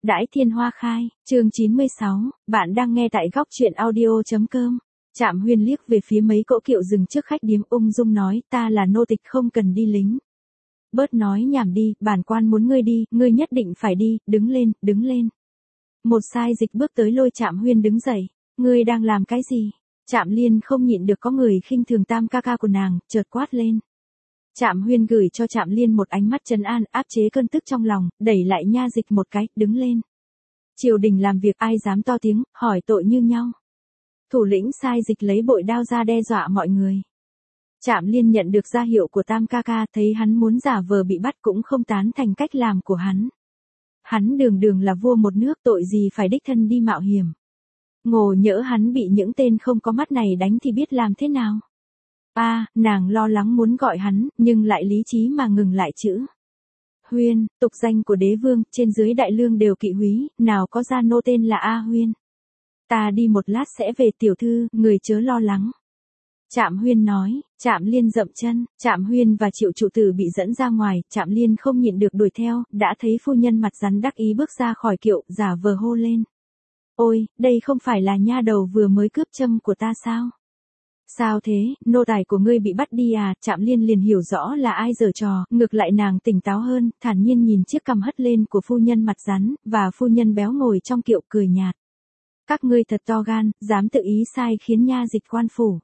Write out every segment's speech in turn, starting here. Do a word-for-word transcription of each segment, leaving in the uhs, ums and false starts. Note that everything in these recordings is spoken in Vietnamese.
Đãi thiên hoa khai, chương chín mươi sáu, bạn đang nghe tại góc truyện audio.com. Trạm Huyên liếc về phía mấy cỗ kiệu dừng trước khách điếm ung dung nói, ta là nô tịch không cần đi lính. Bớt nói nhảm đi, bản quan muốn ngươi đi, ngươi nhất định phải đi, đứng lên, đứng lên. Một sai dịch bước tới lôi Trạm Huyên đứng dậy, ngươi đang làm cái gì? Trạm Liên không nhịn được có người khinh thường tam ca ca của nàng, chợt quát lên. Trạm Huyên gửi cho Trạm Liên một ánh mắt trấn an, áp chế cơn tức trong lòng, đẩy lại nha dịch một cái, đứng lên. Triều đình làm việc ai dám to tiếng, hỏi tội như nhau. Thủ lĩnh sai dịch lấy bội đao ra đe dọa mọi người. Trạm Liên nhận được ra hiệu của tam ca ca, thấy hắn muốn giả vờ bị bắt cũng không tán thành cách làm của hắn. Hắn đường đường là vua một nước, tội gì phải đích thân đi mạo hiểm. Ngộ nhỡ hắn bị những tên không có mắt này đánh thì biết làm thế nào. A, à, nàng lo lắng muốn gọi hắn, nhưng lại lý trí mà ngừng lại chữ. Huyên, tục danh của đế vương, trên dưới đại lương đều kỵ húy, nào có gia nô tên là A Huyên. Ta đi một lát sẽ về tiểu thư, người chớ lo lắng. Trạm Huyên nói, Trạm Liên dậm chân, Trạm Huyên và Triệu trụ tử bị dẫn ra ngoài, Trạm Liên không nhịn được đuổi theo, đã thấy phu nhân mặt rắn đắc ý bước ra khỏi kiệu, giả vờ hô lên. Ôi, đây không phải là nha đầu vừa mới cướp châm của ta sao? Sao thế, nô tài của ngươi bị bắt đi à? Trạm Liên liền hiểu rõ là ai giở trò, ngược lại nàng tỉnh táo hơn, thản nhiên nhìn chiếc cằm hất lên của phu nhân mặt rắn, và phu nhân béo ngồi trong kiệu cười nhạt. Các ngươi thật to gan, dám tự ý sai khiến nha dịch quan phủ.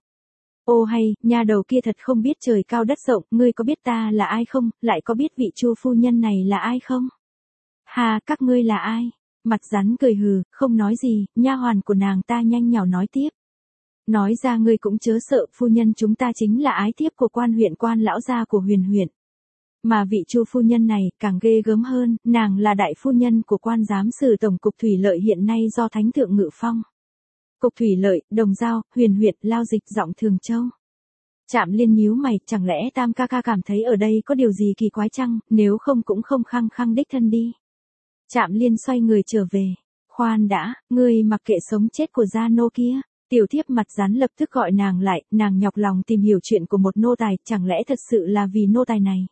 Ô hay, nha đầu kia thật không biết trời cao đất rộng, ngươi có biết ta là ai không, lại có biết vị Chu phu nhân này là ai không? Hà, các ngươi là ai? Mặt rắn cười hừ, không nói gì, nha hoàn của nàng ta nhanh nhảu nói tiếp. Nói ra ngươi cũng chớ sợ, phu nhân chúng ta chính là ái thiếp của quan huyện quan lão gia của Huyền huyện. Mà vị Chu phu nhân này, càng ghê gớm hơn, nàng là đại phu nhân của quan giám sử tổng cục thủy lợi hiện nay do thánh thượng ngự phong. Cục thủy lợi, Đồng Giao, Huyền huyện, Lao Dịch, Giọng Thường Châu. Trạm Liên nhíu mày, chẳng lẽ tam ca ca cảm thấy ở đây có điều gì kỳ quái chăng, nếu không cũng không khăng khăng đích thân đi. Trạm Liên xoay người trở về. Khoan đã, ngươi mặc kệ sống chết của gia nô kia. Tiểu thiếp mặt rắn lập tức gọi nàng lại, nàng nhọc lòng tìm hiểu chuyện của một nô tài, chẳng lẽ thật sự là vì nô tài này.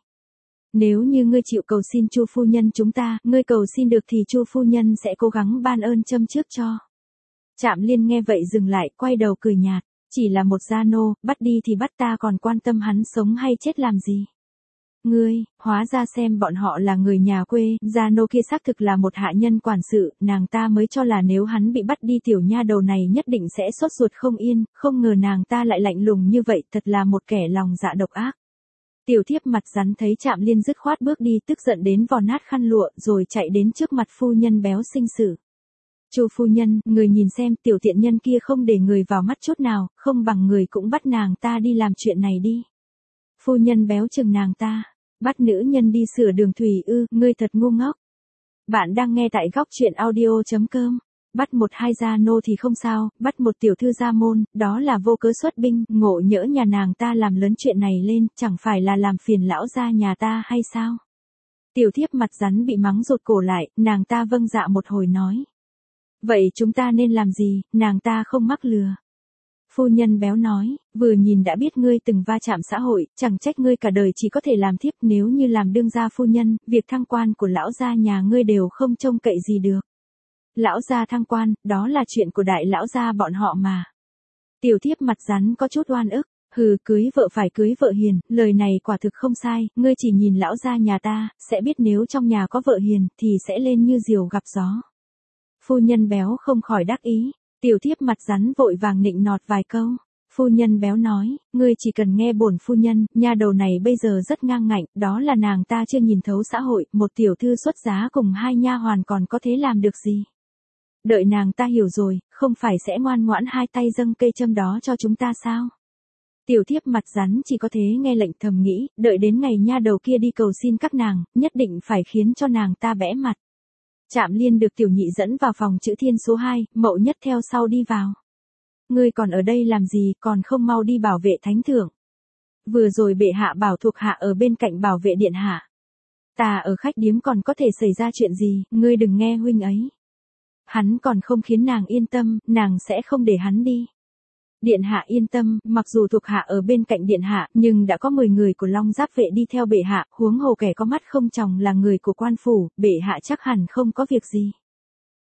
Nếu như ngươi chịu cầu xin Chu phu nhân chúng ta, ngươi cầu xin được thì Chu phu nhân sẽ cố gắng ban ơn châm trước cho. Trạm Liên nghe vậy dừng lại, quay đầu cười nhạt, chỉ là một gia nô, bắt đi thì bắt, ta còn quan tâm hắn sống hay chết làm gì. Ngươi, hóa ra xem bọn họ là người nhà quê, gia nô kia xác thực là một hạ nhân quản sự, nàng ta mới cho là nếu hắn bị bắt đi tiểu nha đầu này nhất định sẽ sốt ruột không yên, không ngờ nàng ta lại lạnh lùng như vậy, thật là một kẻ lòng dạ độc ác. Tiểu thiếp mặt rắn thấy Trạm Liên dứt khoát bước đi, tức giận đến vò nát khăn lụa, rồi chạy đến trước mặt phu nhân béo xinh xử. Chu phu nhân, người nhìn xem, tiểu tiện nhân kia không để người vào mắt chút nào, không bằng người cũng bắt nàng ta đi làm chuyện này đi. Phu nhân béo chừng nàng ta, bắt nữ nhân đi sửa đường thủy ư, ngươi thật ngu ngốc. Bạn đang nghe tại góc truyện audio.com. Bắt một hai gia nô thì không sao, bắt một tiểu thư gia môn, đó là vô cớ xuất binh, ngộ nhỡ nhà nàng ta làm lớn chuyện này lên, chẳng phải là làm phiền lão gia nhà ta hay sao? Tiểu thiếp mặt rắn bị mắng rụt cổ lại, nàng ta vâng dạ một hồi nói. Vậy chúng ta nên làm gì, nàng ta không mắc lừa. Phu nhân béo nói, vừa nhìn đã biết ngươi từng va chạm xã hội, chẳng trách ngươi cả đời chỉ có thể làm thiếp, nếu như làm đương gia phu nhân, việc thăng quan của lão gia nhà ngươi đều không trông cậy gì được. Lão gia thăng quan, đó là chuyện của đại lão gia bọn họ mà. Tiểu thiếp mặt rắn có chút oan ức, hừ, cưới vợ phải cưới vợ hiền, lời này quả thực không sai, ngươi chỉ nhìn lão gia nhà ta, sẽ biết nếu trong nhà có vợ hiền, thì sẽ lên như diều gặp gió. Phu nhân béo không khỏi đắc ý. Tiểu thiếp mặt rắn vội vàng nịnh nọt vài câu. Phu nhân béo nói, ngươi chỉ cần nghe bổn phu nhân, nha đầu này bây giờ rất ngang ngạnh, đó là nàng ta chưa nhìn thấu xã hội, một tiểu thư xuất giá cùng hai nha hoàn còn có thế làm được gì. Đợi nàng ta hiểu rồi, không phải sẽ ngoan ngoãn hai tay dâng cây châm đó cho chúng ta sao? Tiểu thiếp mặt rắn chỉ có thế nghe lệnh, thầm nghĩ, đợi đến ngày nha đầu kia đi cầu xin các nàng, nhất định phải khiến cho nàng ta bẽ mặt. Trạm Liên được tiểu nhị dẫn vào phòng chữ thiên số hai, Mậu Nhất theo sau đi vào. Ngươi còn ở đây làm gì, còn không mau đi bảo vệ thánh thượng. Vừa rồi bệ hạ bảo thuộc hạ ở bên cạnh bảo vệ điện hạ. Ta ở khách điếm còn có thể xảy ra chuyện gì, ngươi đừng nghe huynh ấy. Hắn còn không khiến nàng yên tâm, nàng sẽ không để hắn đi. Điện hạ yên tâm, mặc dù thuộc hạ ở bên cạnh điện hạ, nhưng đã có mười người của Long Giáp vệ đi theo bệ hạ, huống hồ kẻ có mắt không tròng là người của quan phủ, bệ hạ chắc hẳn không có việc gì.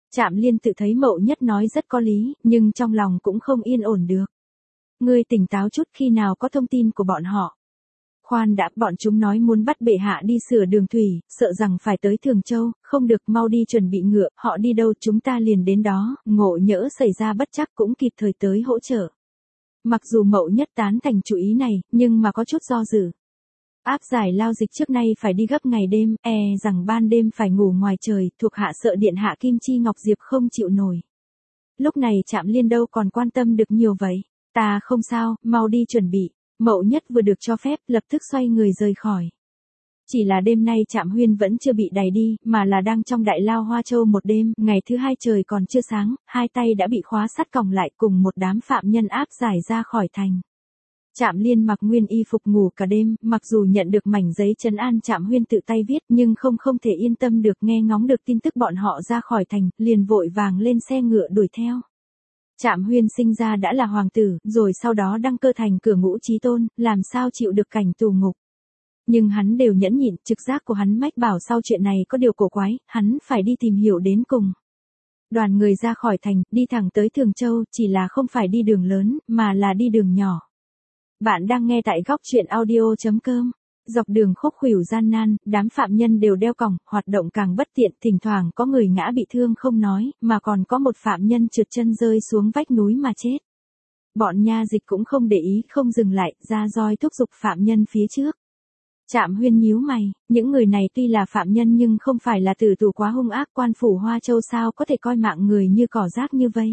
Trạm Liên tự thấy Mậu Nhất nói rất có lý, nhưng trong lòng cũng không yên ổn được. Ngươi tỉnh táo chút, khi nào có thông tin của bọn họ. Khoan đã, bọn chúng nói muốn bắt bệ hạ đi sửa đường thủy, sợ rằng phải tới Thường Châu, không được, mau đi chuẩn bị ngựa, họ đi đâu chúng ta liền đến đó, ngộ nhỡ xảy ra bất trắc cũng kịp thời tới hỗ trợ. Mặc dù Mậu Nhất tán thành chủ ý này, nhưng mà có chút do dự. Áp giải Lao Dịch trước nay phải đi gấp ngày đêm, e rằng ban đêm phải ngủ ngoài trời, thuộc hạ sợ điện hạ Kim Chi Ngọc Diệp không chịu nổi. Lúc này Trạm Liên đâu còn quan tâm được nhiều vậy, ta không sao, mau đi chuẩn bị. Mậu Nhất vừa được cho phép, lập tức xoay người rời khỏi. Chỉ là đêm nay Trạm Huyên vẫn chưa bị đày đi, mà là đang trong Đại Lao Hoa Châu một đêm, ngày thứ hai trời còn chưa sáng, hai tay đã bị khóa sắt còng lại cùng một đám phạm nhân áp giải ra khỏi thành. Trạm Liên mặc nguyên y phục ngủ cả đêm, mặc dù nhận được mảnh giấy trấn an Trạm Huyên tự tay viết, nhưng không không thể yên tâm được nghe ngóng được tin tức bọn họ ra khỏi thành, liền vội vàng lên xe ngựa đuổi theo. Trạm Huyên sinh ra đã là hoàng tử, rồi sau đó đăng cơ thành cửa ngũ chí tôn, làm sao chịu được cảnh tù ngục. Nhưng hắn đều nhẫn nhịn, trực giác của hắn mách bảo sau chuyện này có điều cổ quái, hắn phải đi tìm hiểu đến cùng. Đoàn người ra khỏi thành, đi thẳng tới Thường Châu, chỉ là không phải đi đường lớn, mà là đi đường nhỏ. Bạn đang nghe tại góc truyện audio chấm com. Dọc đường khúc khuỷu gian nan, đám phạm nhân đều đeo còng, hoạt động càng bất tiện, thỉnh thoảng có người ngã bị thương không nói, mà còn có một phạm nhân trượt chân rơi xuống vách núi mà chết. Bọn nha dịch cũng không để ý, không dừng lại, ra roi thúc giục phạm nhân phía trước. Trạm Huyên nhíu mày, những người này tuy là phạm nhân nhưng không phải là tử tù quá hung ác, quan phủ Hoa Châu sao có thể coi mạng người như cỏ rác như vây.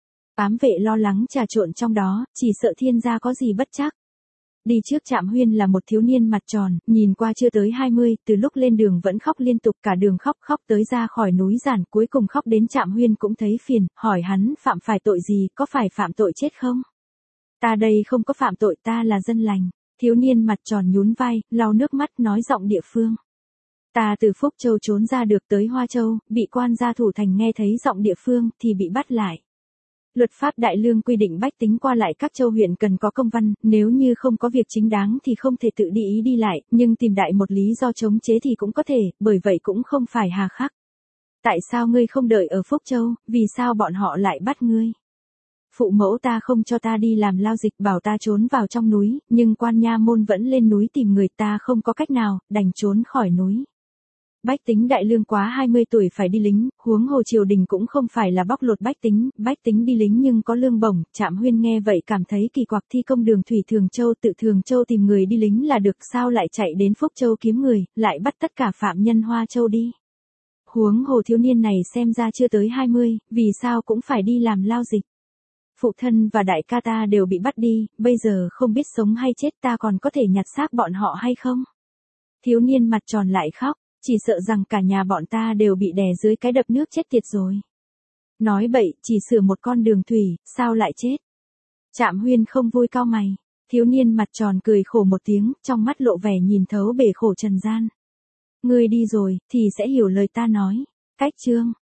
Ám vệ lo lắng trà trộn trong đó, chỉ sợ thiên gia có gì bất trắc. Đi trước Trạm Huyên là một thiếu niên mặt tròn, nhìn qua chưa tới hai mươi, từ lúc lên đường vẫn khóc liên tục, cả đường khóc khóc tới ra khỏi núi giản, cuối cùng khóc đến Trạm Huyên cũng thấy phiền, hỏi hắn phạm phải tội gì, có phải phạm tội chết không? Ta đây không có phạm tội, ta là dân lành. Thiếu niên mặt tròn nhún vai, lau nước mắt nói giọng địa phương. Ta từ Phúc Châu trốn ra được tới Hoa Châu, bị quan gia thủ thành nghe thấy giọng địa phương thì bị bắt lại. Luật pháp Đại Lương quy định bách tính qua lại các châu huyện cần có công văn, nếu như không có việc chính đáng thì không thể tự đi ý đi lại, nhưng tìm đại một lý do chống chế thì cũng có thể, bởi vậy cũng không phải hà khắc. Tại sao ngươi không đợi ở Phúc Châu, vì sao bọn họ lại bắt ngươi? Phụ mẫu ta không cho ta đi làm lao dịch, bảo ta trốn vào trong núi, nhưng quan nha môn vẫn lên núi tìm người, ta không có cách nào, đành trốn khỏi núi. Bách tính Đại Lương quá hai mươi tuổi phải đi lính, huống hồ triều đình cũng không phải là bóc lột bách tính, bách tính đi lính nhưng có lương bổng. Trạm Huyên nghe vậy cảm thấy kỳ quặc, thi công đường thủy Thường Châu, tự Thường Châu tìm người đi lính là được, sao lại chạy đến Phúc Châu kiếm người, lại bắt tất cả phạm nhân Hoa Châu đi. Huống hồ thiếu niên này xem ra chưa tới hai mươi, vì sao cũng phải đi làm lao dịch. Phụ thân và đại ca ta đều bị bắt đi, bây giờ không biết sống hay chết, ta còn có thể nhặt xác bọn họ hay không? Thiếu niên mặt tròn lại khóc, chỉ sợ rằng cả nhà bọn ta đều bị đè dưới cái đập nước chết tiệt rồi. Nói bậy, chỉ sửa một con đường thủy, sao lại chết? Trạm Huyên không vui cau mày, thiếu niên mặt tròn cười khổ một tiếng, trong mắt lộ vẻ nhìn thấu bể khổ trần gian. Ngươi đi rồi, thì sẽ hiểu lời ta nói. Cách chương